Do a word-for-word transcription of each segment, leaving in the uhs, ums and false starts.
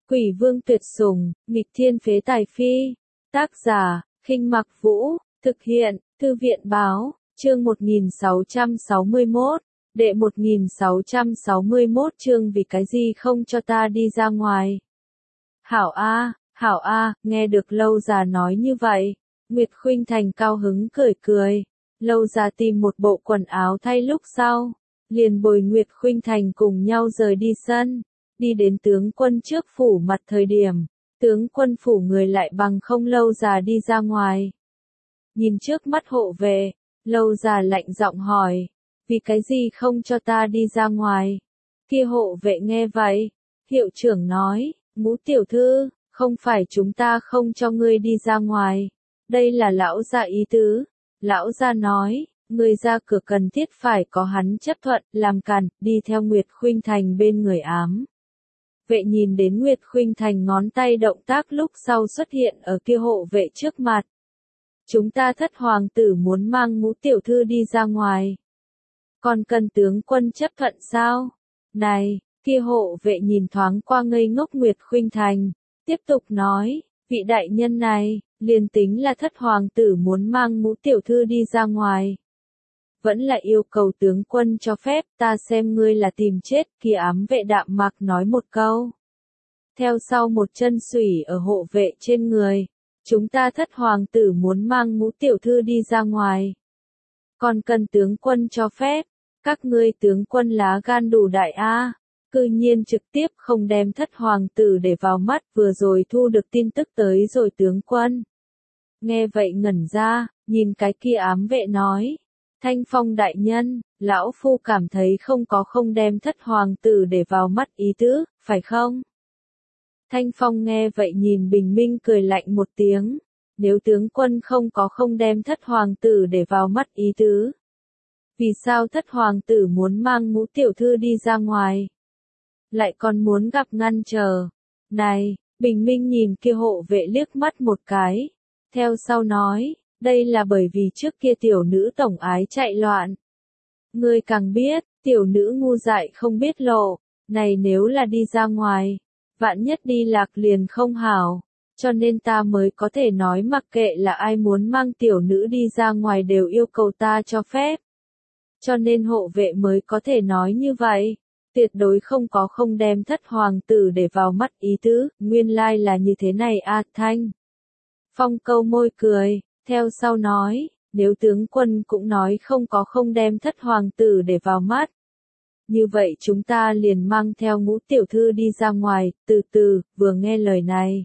Quỷ vương tuyệt sủng, nghịch thiên phế tài phi. Tác giả, Khinh Mặc Vũ, thực hiện, Thư viện báo, chương một nghìn sáu trăm sáu mươi mốt, đệ một nghìn sáu trăm sáu mươi mốt chương vì cái gì không cho ta đi ra ngoài. Hảo A, Hảo A, nghe được Lâu Già nói như vậy, Nguyệt Khuynh Thành cao hứng cười cười. Lâu Già tìm một bộ quần áo thay lúc sau, liền bồi Nguyệt Khuynh Thành cùng nhau rời đi sân, đi đến tướng quân trước phủ mặt thời điểm, tướng quân phủ người lại bằng không Lâu Già đi ra ngoài. Nhìn trước mắt hộ vệ, Lâu Già lạnh giọng hỏi, vì cái gì không cho ta đi ra ngoài? Kia hộ vệ nghe vậy, hiệu trưởng nói, Ngũ tiểu thư, không phải chúng ta không cho ngươi đi ra ngoài, đây là lão gia ý tứ. Lão gia nói, người ra cửa cần thiết phải có hắn chấp thuận, làm càn, đi theo Nguyệt Khuynh Thành bên người ám. Vệ nhìn đến Nguyệt Khuynh Thành ngón tay động tác lúc sau xuất hiện ở kia hộ vệ trước mặt. Chúng ta thất hoàng tử muốn mang Ngũ tiểu thư đi ra ngoài. Còn cần tướng quân chấp thuận sao? Này, kia hộ vệ nhìn thoáng qua ngây ngốc Nguyệt Khuynh Thành, tiếp tục nói, vị đại nhân này, liền tính là thất hoàng tử muốn mang Ngũ tiểu thư đi ra ngoài. Vẫn là yêu cầu tướng quân cho phép, ta xem ngươi là tìm chết, kia ám vệ đạm mạc nói một câu. Theo sau một chân xủy ở hộ vệ trên người, chúng ta thất hoàng tử muốn mang Ngũ tiểu thư đi ra ngoài. Còn cần tướng quân cho phép, các ngươi tướng quân lá gan đủ đại a, cư nhiên trực tiếp không đem thất hoàng tử để vào mắt, vừa rồi thu được tin tức tới rồi tướng quân. Nghe vậy ngẩn ra, nhìn cái kia ám vệ nói, Thanh Phong đại nhân, lão phu cảm thấy không có không đem thất hoàng tử để vào mắt ý tứ, phải không? Thanh Phong nghe vậy nhìn Bình Minh cười lạnh một tiếng, nếu tướng quân không có không đem thất hoàng tử để vào mắt ý tứ. Vì sao thất hoàng tử muốn mang Ngũ tiểu thư đi ra ngoài? Lại còn muốn gặp ngăn chờ. Này, Bình Minh nhìn kia hộ vệ liếc mắt một cái. Theo sau nói, đây là bởi vì trước kia tiểu nữ tổng ái chạy loạn. Ngươi càng biết, tiểu nữ ngu dại không biết lộ, này nếu là đi ra ngoài, vạn nhất đi lạc liền không hảo, cho nên ta mới có thể nói mặc kệ là ai muốn mang tiểu nữ đi ra ngoài đều yêu cầu ta cho phép. Cho nên hộ vệ mới có thể nói như vậy, tuyệt đối không có không đem thất hoàng tử để vào mắt ý tứ, nguyên lai là như thế này a. Thanh Phong câu môi cười, theo sau nói, nếu tướng quân cũng nói không có không đem thất hoàng tử để vào mắt. Như vậy chúng ta liền mang theo Ngũ tiểu thư đi ra ngoài, từ từ, vừa nghe lời này.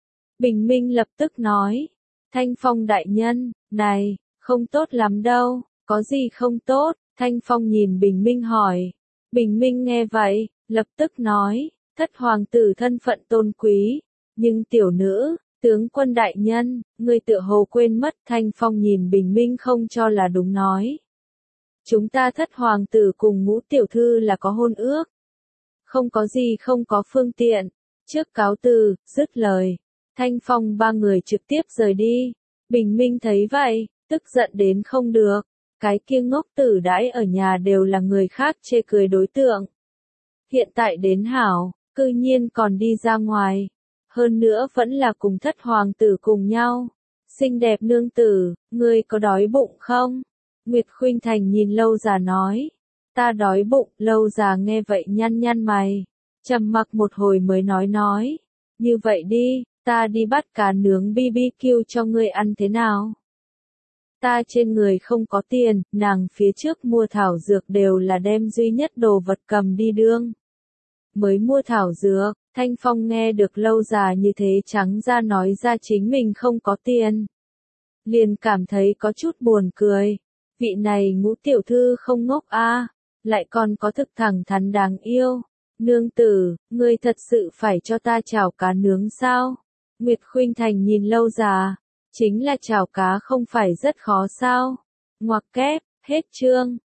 Bình Minh lập tức nói, Thanh Phong đại nhân, này, không tốt lắm đâu, có gì không tốt, Thanh Phong nhìn Bình Minh hỏi. Bình Minh nghe vậy, lập tức nói, thất hoàng tử thân phận tôn quý, nhưng tiểu nữ, tướng quân đại nhân, người tựa hồ quên mất. Thanh Phong nhìn Bình Minh không cho là đúng nói. Chúng ta thất hoàng tử cùng Ngũ tiểu thư là có hôn ước. Không có gì không có phương tiện. Trước cáo từ, dứt lời. Thanh Phong ba người trực tiếp rời đi. Bình Minh thấy vậy, tức giận đến không được. Cái kia ngốc tử đãi ở nhà đều là người khác chê cười đối tượng. Hiện tại đến hảo, cư nhiên còn đi ra ngoài. Hơn nữa vẫn là cùng thất hoàng tử cùng nhau. Xinh đẹp nương tử, ngươi có đói bụng không? Nguyệt Khuynh Thành nhìn Lâu Già nói. Ta đói bụng. Lâu Già nghe vậy nhăn nhăn mày. Trầm mặc một hồi mới nói nói. Như vậy đi, ta đi bắt cá nướng bi bi kiu cho ngươi ăn thế nào? Ta trên người không có tiền, nàng phía trước mua thảo dược đều là đem duy nhất đồ vật cầm đi đương. Mới mua thảo dược, Thanh Phong nghe được Lâu Già như thế trắng ra nói ra chính mình không có tiền. Liền cảm thấy có chút buồn cười. Vị này Ngũ tiểu thư không ngốc a, lại còn có thực thẳng thắn đáng yêu. Nương tử, ngươi thật sự phải cho ta chảo cá nướng sao? Nguyệt Khuynh Thành nhìn Lâu Già. Chính là chảo cá không phải rất khó sao? Ngoặc kép, hết chương.